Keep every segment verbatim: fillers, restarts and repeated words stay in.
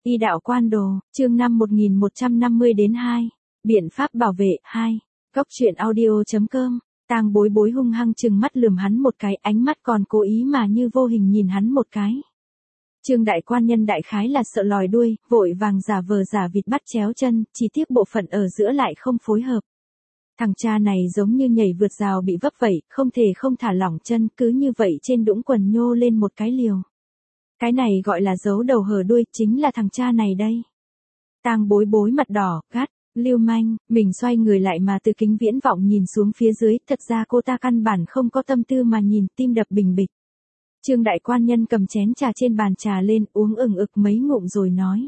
Y đạo quan đồ, chương năm một nghìn một trăm năm mươi đến hai. Biện pháp bảo vệ, hai. Cốc truyện audio.com. Tang Bối Bối hung hăng trừng mắt lườm hắn một cái, ánh mắt còn cố ý mà như vô hình nhìn hắn một cái. Trương đại quan nhân đại khái là sợ lòi đuôi, vội vàng giả vờ giả vịt bắt chéo chân, chỉ tiếc bộ phận ở giữa lại không phối hợp. Thằng cha này giống như nhảy vượt rào bị vấp vẩy, không thể không thả lỏng chân, cứ như vậy trên đũng quần nhô lên một cái liều. Cái này gọi là giấu đầu hở đuôi, chính là thằng cha này đây. Tang Bối Bối mặt đỏ, gắt, lưu manh, mình xoay người lại mà từ kính viễn vọng nhìn xuống phía dưới, thật ra cô ta căn bản không có tâm tư mà nhìn, tim đập bình bịch. Trương đại quan nhân cầm chén trà trên bàn trà lên, uống ừng ực mấy ngụm rồi nói.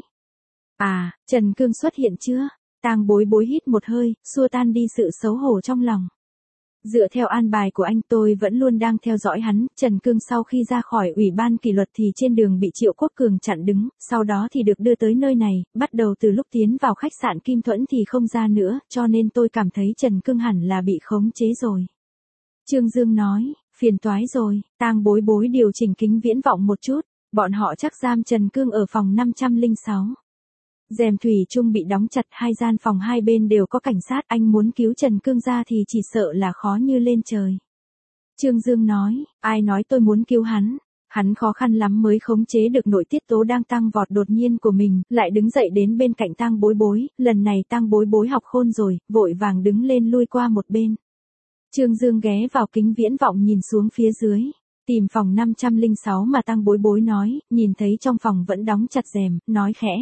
À, Trần Cương xuất hiện chưa? Tang Bối Bối hít một hơi, xua tan đi sự xấu hổ trong lòng. Dựa theo an bài của anh, tôi vẫn luôn đang theo dõi hắn. Trần Cương sau khi ra khỏi ủy ban kỷ luật thì trên đường bị Triệu Quốc Cường chặn đứng, sau đó thì được đưa tới nơi này, bắt đầu từ lúc tiến vào khách sạn Kim Thuẫn thì không ra nữa, cho nên tôi cảm thấy Trần Cương hẳn là bị khống chế rồi. Trương Dương nói, phiền toái rồi. Tang Bối Bối điều chỉnh kính viễn vọng một chút, bọn họ chắc giam Trần Cương ở phòng năm trăm lẻ sáu. Rèm thủy chung bị đóng chặt, hai gian phòng hai bên đều có cảnh sát, anh muốn cứu Trần Cương ra thì chỉ sợ là khó như lên trời. Trương Dương nói, ai nói tôi muốn cứu hắn, hắn khó khăn lắm mới khống chế được nội tiết tố đang tăng vọt đột nhiên của mình, lại đứng dậy đến bên cạnh Tang Bối Bối, lần này Tang Bối Bối học khôn rồi, vội vàng đứng lên lui qua một bên. Trương Dương ghé vào kính viễn vọng nhìn xuống phía dưới, tìm phòng năm trăm lẻ sáu mà Tang Bối Bối nói, nhìn thấy trong phòng vẫn đóng chặt rèm, nói khẽ.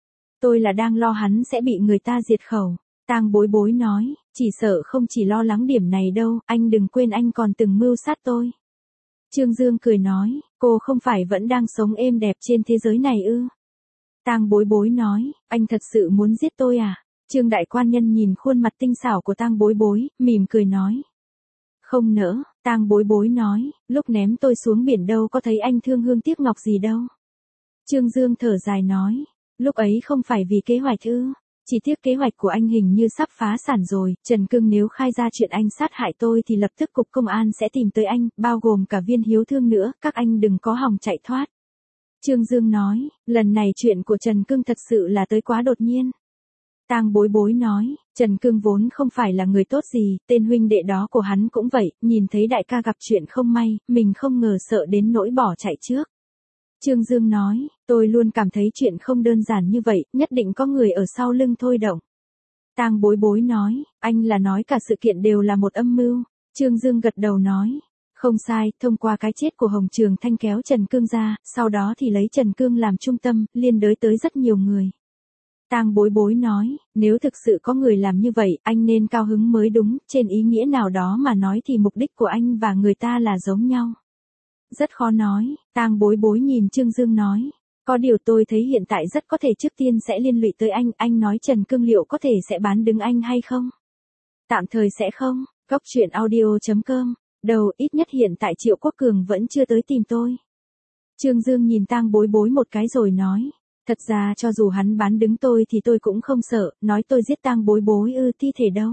Tôi là đang lo hắn sẽ bị người ta diệt khẩu. Tang Bối Bối nói, chỉ sợ không chỉ lo lắng điểm này đâu, anh đừng quên anh còn từng mưu sát tôi. Trương Dương cười nói, cô không phải vẫn đang sống êm đẹp trên thế giới này ư? Tang Bối Bối nói, anh thật sự muốn giết tôi à? Trương đại quan nhân nhìn khuôn mặt tinh xảo của Tang Bối Bối, mỉm cười nói. Không nỡ. Tang Bối Bối nói, lúc ném tôi xuống biển đâu có thấy anh thương hương tiếc ngọc gì đâu. Trương Dương thở dài nói. Lúc ấy không phải vì kế hoạch ư? Chỉ tiếc kế hoạch của anh hình như sắp phá sản rồi. Trần Cương nếu khai ra chuyện anh sát hại tôi thì lập tức cục công an sẽ tìm tới anh, bao gồm cả Viên Hiếu Thương nữa, các anh đừng có hòng chạy thoát. Trương Dương nói, lần này chuyện của Trần Cương thật sự là tới quá đột nhiên. Tang Bối Bối nói, Trần Cương vốn không phải là người tốt gì, tên huynh đệ đó của hắn cũng vậy, nhìn thấy đại ca gặp chuyện không may, mình không ngờ sợ đến nỗi bỏ chạy trước. Trương Dương nói, tôi luôn cảm thấy chuyện không đơn giản như vậy, nhất định có người ở sau lưng thôi động. Tang Bối Bối nói, anh là nói cả sự kiện đều là một âm mưu. Trương Dương gật đầu nói, không sai, thông qua cái chết của Hồng Trường Thanh kéo Trần Cương ra, sau đó thì lấy Trần Cương làm trung tâm, liên đới tới rất nhiều người. Tang Bối Bối nói, nếu thực sự có người làm như vậy, anh nên cao hứng mới đúng, trên ý nghĩa nào đó mà nói thì mục đích của anh và người ta là giống nhau. Rất khó nói. Tang Bối Bối nhìn Trương Dương nói, có điều tôi thấy hiện tại rất có thể trước tiên sẽ liên lụy tới anh, anh nói Trần Cương liệu có thể sẽ bán đứng anh hay không? Tạm thời sẽ không. Cốc truyện audio.com. Đầu ít nhất hiện tại Triệu Quốc Cường vẫn chưa tới tìm tôi. Trương Dương nhìn Tang Bối Bối một cái rồi nói, thật ra cho dù hắn bán đứng tôi thì tôi cũng không sợ, nói tôi giết Tang Bối Bối ư, thi thể đâu?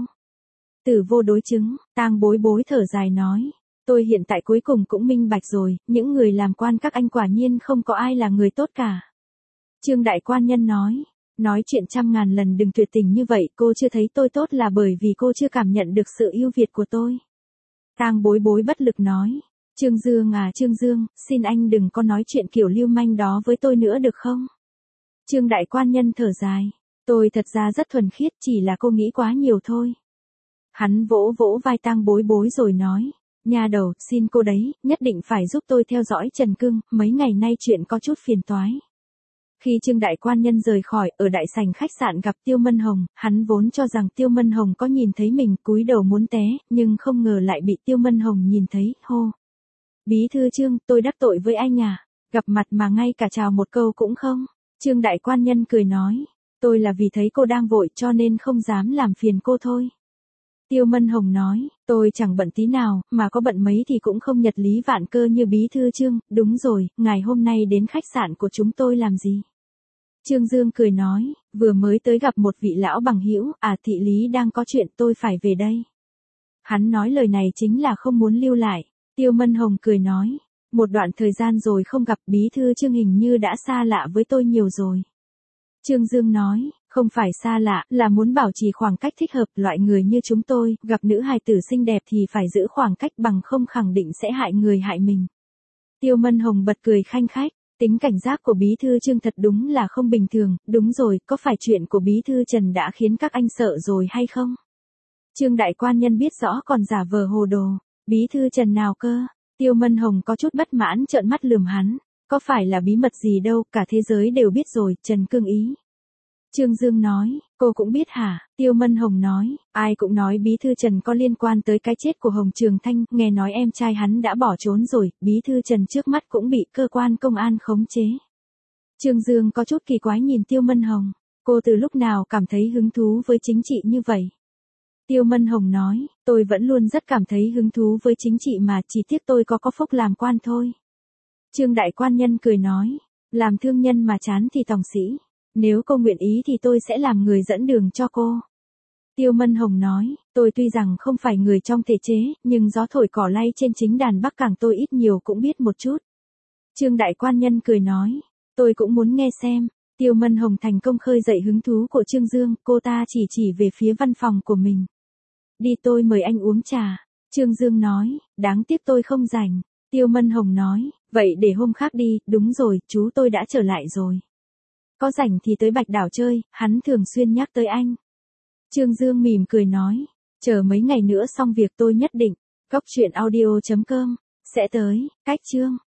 Tử vô đối chứng. Tang Bối Bối thở dài nói. Tôi hiện tại cuối cùng cũng minh bạch rồi, những người làm quan các anh quả nhiên không có ai là người tốt cả. Trương đại quan nhân nói, nói chuyện trăm ngàn lần đừng tuyệt tình như vậy, cô chưa thấy tôi tốt là bởi vì cô chưa cảm nhận được sự ưu việt của tôi. Tang Bối Bối bất lực nói, Trương Dương à Trương Dương, xin anh đừng có nói chuyện kiểu lưu manh đó với tôi nữa được không? Trương đại quan nhân thở dài, tôi thật ra rất thuần khiết, chỉ là cô nghĩ quá nhiều thôi. Hắn vỗ vỗ vai Tang Bối Bối rồi nói. Nha đầu, xin cô đấy, nhất định phải giúp tôi theo dõi Trần Cương, mấy ngày nay chuyện có chút phiền toái. Khi Trương đại quan nhân rời khỏi, ở đại sảnh khách sạn gặp Tiêu Mân Hồng, hắn vốn cho rằng Tiêu Mân Hồng có nhìn thấy mình, cúi đầu muốn té, nhưng không ngờ lại bị Tiêu Mân Hồng nhìn thấy, hô. Bí thư Trương, tôi đắc tội với anh à, gặp mặt mà ngay cả chào một câu cũng không. Trương đại quan nhân cười nói, tôi là vì thấy cô đang vội cho nên không dám làm phiền cô thôi. Tiêu Mân Hồng nói, tôi chẳng bận tí nào, mà có bận mấy thì cũng không nhật lý vạn cơ như bí thư Trương, đúng rồi, ngày hôm nay đến khách sạn của chúng tôi làm gì? Trương Dương cười nói, vừa mới tới gặp một vị lão bằng hữu, à thị lý đang có chuyện tôi phải về đây. Hắn nói lời này chính là không muốn lưu lại. Tiêu Mân Hồng cười nói, một đoạn thời gian rồi không gặp bí thư Trương hình như đã xa lạ với tôi nhiều rồi. Trương Dương nói, không phải xa lạ, là muốn bảo trì khoảng cách thích hợp, loại người như chúng tôi, gặp nữ hài tử xinh đẹp thì phải giữ khoảng cách bằng không khẳng định sẽ hại người hại mình. Tiêu Mân Hồng bật cười khanh khách, tính cảnh giác của bí thư Trương thật đúng là không bình thường, đúng rồi, có phải chuyện của bí thư Trần đã khiến các anh sợ rồi hay không? Trương đại quan nhân biết rõ còn giả vờ hồ đồ, bí thư Trần nào cơ? Tiêu Mân Hồng có chút bất mãn trợn mắt lườm hắn, có phải là bí mật gì đâu, cả thế giới đều biết rồi, Trần Cương Ý. Trương Dương nói, cô cũng biết hả? Tiêu Mân Hồng nói, ai cũng nói bí thư Trần có liên quan tới cái chết của Hồng Trường Thanh, nghe nói em trai hắn đã bỏ trốn rồi, bí thư Trần trước mắt cũng bị cơ quan công an khống chế. Trương Dương có chút kỳ quái nhìn Tiêu Mân Hồng, cô từ lúc nào cảm thấy hứng thú với chính trị như vậy? Tiêu Mân Hồng nói, tôi vẫn luôn rất cảm thấy hứng thú với chính trị mà, chỉ tiếc tôi có có phúc làm quan thôi. Trương đại quan nhân cười nói, làm thương nhân mà chán thì tòng sĩ. Nếu cô nguyện ý thì tôi sẽ làm người dẫn đường cho cô. Tiêu Mân Hồng nói, tôi tuy rằng không phải người trong thể chế, nhưng gió thổi cỏ lay trên chính đàn Bắc Cảng tôi ít nhiều cũng biết một chút. Trương đại quan nhân cười nói, tôi cũng muốn nghe xem. Tiêu Mân Hồng thành công khơi dậy hứng thú của Trương Dương, cô ta chỉ chỉ về phía văn phòng của mình. Đi tôi mời anh uống trà. Trương Dương nói, đáng tiếc tôi không rảnh. Tiêu Mân Hồng nói, vậy để hôm khác đi, đúng rồi, chú tôi đã trở lại rồi. Có rảnh thì tới Bạch Đảo chơi, hắn thường xuyên nhắc tới anh. Trương Dương mỉm cười nói, chờ mấy ngày nữa xong việc tôi nhất định, cốc truyện audio chấm com, sẽ tới, cách chương.